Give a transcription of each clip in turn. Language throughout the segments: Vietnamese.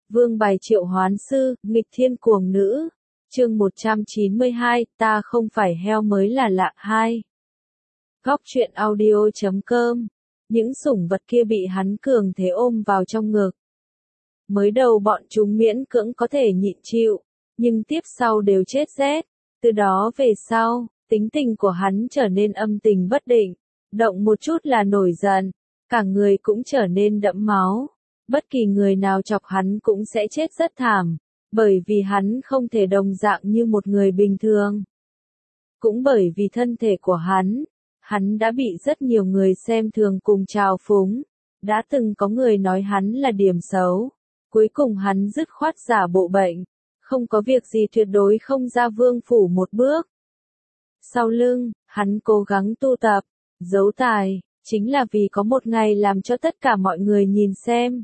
Vương bài triệu hoán sư, nghịch thiên cuồng nữ. Chương 192, ta không phải heo mới là lạ 2. Góc truyện audio.com. Những sủng vật kia bị hắn cường thế ôm vào trong ngực. Mới đầu bọn chúng miễn cưỡng có thể nhịn chịu, nhưng tiếp sau đều chết rét. Từ đó về sau, tính tình của hắn trở nên âm tình bất định, động một chút là nổi giận, cả người cũng trở nên đẫm máu. Bất kỳ người nào chọc hắn cũng sẽ chết rất thảm, bởi vì hắn không thể đồng dạng như một người bình thường. Cũng bởi vì thân thể của hắn đã bị rất nhiều người xem thường cùng trào phúng. Đã từng có người nói hắn là điểm xấu, cuối cùng hắn dứt khoát giả bộ bệnh, không có việc gì tuyệt đối không ra vương phủ một bước. Sau lưng, hắn cố gắng tu tập, giấu tài, chính là vì có một ngày làm cho tất cả mọi người nhìn xem.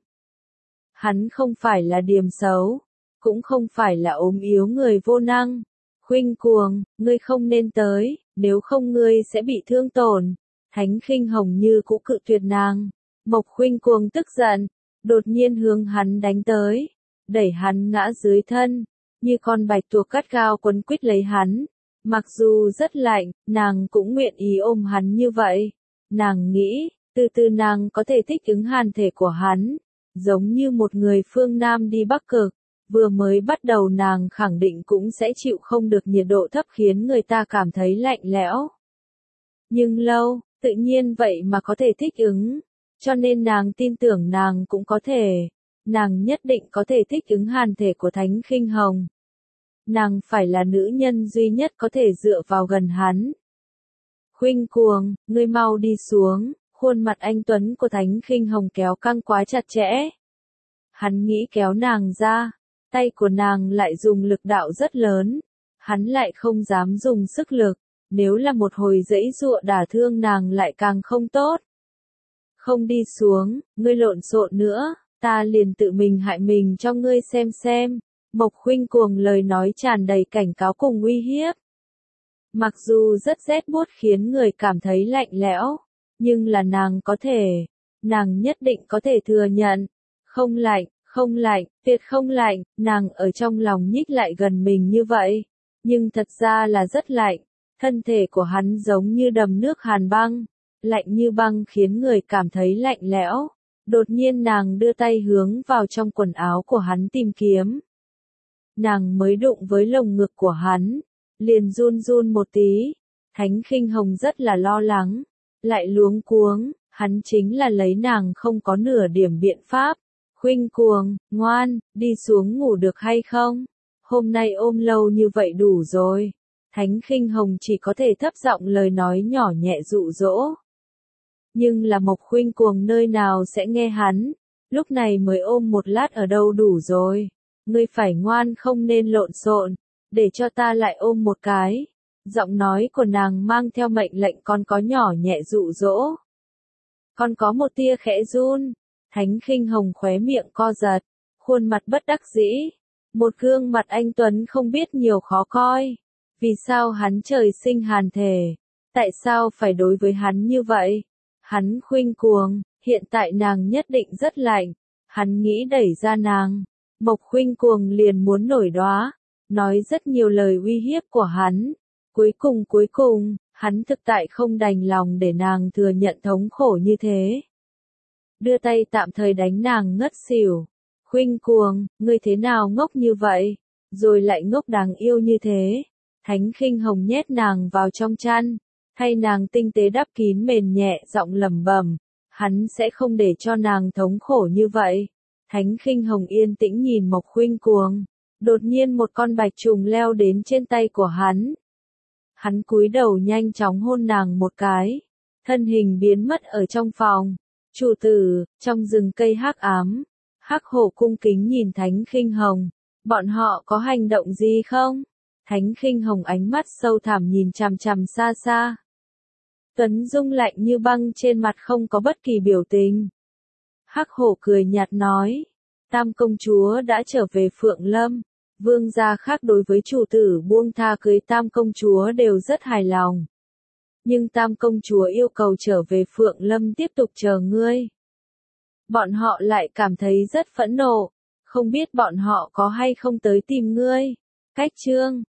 Hắn không phải là điểm xấu, cũng không phải là ốm yếu người vô năng. Khuynh cuồng, ngươi không nên tới, nếu không ngươi sẽ bị thương tổn. Thánh Khinh Hồng như cũ cự tuyệt nàng. Mộc Khuynh cuồng tức giận, đột nhiên hướng hắn đánh tới, đẩy hắn ngã dưới thân, như con bạch tuộc gắt gao quấn quýt lấy hắn. Mặc dù rất lạnh, nàng cũng nguyện ý ôm hắn như vậy. Nàng nghĩ, từ từ nàng có thể thích ứng hàn thể của hắn, giống như một người phương Nam đi Bắc Cực. Vừa mới bắt đầu nàng khẳng định cũng sẽ chịu không được nhiệt độ thấp khiến người ta cảm thấy lạnh lẽo. Nhưng lâu, tự nhiên vậy mà có thể thích ứng, cho nên nàng tin tưởng nàng cũng có thể. Nàng nhất định có thể thích ứng hàn thể của Thánh Khinh Hồng. Nàng phải là nữ nhân duy nhất có thể dựa vào gần hắn. Khuynh cuồng, ngươi mau đi xuống, khuôn mặt anh tuấn của Thánh Khinh Hồng kéo căng quá chặt chẽ. Hắn nghĩ kéo nàng ra, tay của nàng lại dùng lực đạo rất lớn, hắn lại không dám dùng sức lực, nếu là một hồi giãy giụa đả thương nàng lại càng không tốt. Không đi xuống, ngươi lộn xộn nữa, ta liền tự mình hại mình cho ngươi xem. Mộc Khuynh cuồng lời nói tràn đầy cảnh cáo cùng uy hiếp. Mặc dù rất rét buốt khiến người cảm thấy lạnh lẽo, nhưng là nàng có thể, nàng nhất định có thể thừa nhận. Không lạnh, tuyệt không lạnh, nàng ở trong lòng nhích lại gần mình như vậy. Nhưng thật ra là rất lạnh, thân thể của hắn giống như đầm nước hàn băng, lạnh như băng khiến người cảm thấy lạnh lẽo. Đột nhiên nàng đưa tay hướng vào trong quần áo của hắn tìm kiếm. Nàng mới đụng với lồng ngực của hắn, liền run run một tí. Thánh Khinh Hồng rất là lo lắng, lại luống cuống, hắn chính là lấy nàng không có nửa điểm biện pháp. Khuynh cuồng, ngoan, đi xuống ngủ được hay không? Hôm nay ôm lâu như vậy đủ rồi. Thánh Khinh Hồng chỉ có thể thấp giọng lời nói nhỏ nhẹ dụ dỗ. Nhưng là Mộc Khuynh cuồng nơi nào sẽ nghe hắn, lúc này mới ôm một lát ở đâu đủ rồi. Ngươi phải ngoan không nên lộn xộn, để cho ta lại ôm một cái. Giọng nói của nàng mang theo mệnh lệnh còn có nhỏ nhẹ dụ dỗ. Còn có một tia khẽ run. Thánh Khinh Hồng khóe miệng co giật, khuôn mặt bất đắc dĩ, một gương mặt anh tuấn không biết nhiều khó coi. Vì sao hắn trời sinh hàn thể? Tại sao phải đối với hắn như vậy? Hắn khuynh cuồng, hiện tại nàng nhất định rất lạnh. Hắn nghĩ đẩy ra nàng. Mộc Khuynh cuồng liền muốn nổi đoá, nói rất nhiều lời uy hiếp của hắn. Cuối cùng, hắn thực tại không đành lòng để nàng thừa nhận thống khổ như thế. Đưa tay tạm thời đánh nàng ngất xỉu. Khuynh cuồng, ngươi thế nào ngốc như vậy? Rồi lại ngốc đáng yêu như thế. Thánh Khinh Hồng nhét nàng vào trong chăn, thay nàng tinh tế đắp kín mền nhẹ giọng lẩm bẩm, hắn sẽ không để cho nàng thống khổ như vậy. Thánh Khinh Hồng yên tĩnh nhìn Mộc Khuynh cuồng, đột nhiên một con bạch trùng leo đến trên tay của hắn. Hắn cúi đầu nhanh chóng hôn nàng một cái, thân hình biến mất ở trong phòng. Chủ tử, trong rừng cây hắc ám, Hắc Hổ cung kính nhìn Thánh Khinh Hồng, bọn họ có hành động gì không? Thánh Khinh Hồng ánh mắt sâu thẳm nhìn chằm chằm xa xa. Tuấn dung lạnh như băng trên mặt không có bất kỳ biểu tình. Hắc Hổ cười nhạt nói, Tam công chúa đã trở về Phượng Lâm, vương gia khác đối với chủ tử buông tha cưới Tam công chúa đều rất hài lòng. Nhưng Tam công chúa yêu cầu trở về Phượng Lâm tiếp tục chờ ngươi. Bọn họ lại cảm thấy rất phẫn nộ, không biết bọn họ có hay không tới tìm ngươi. Cách chương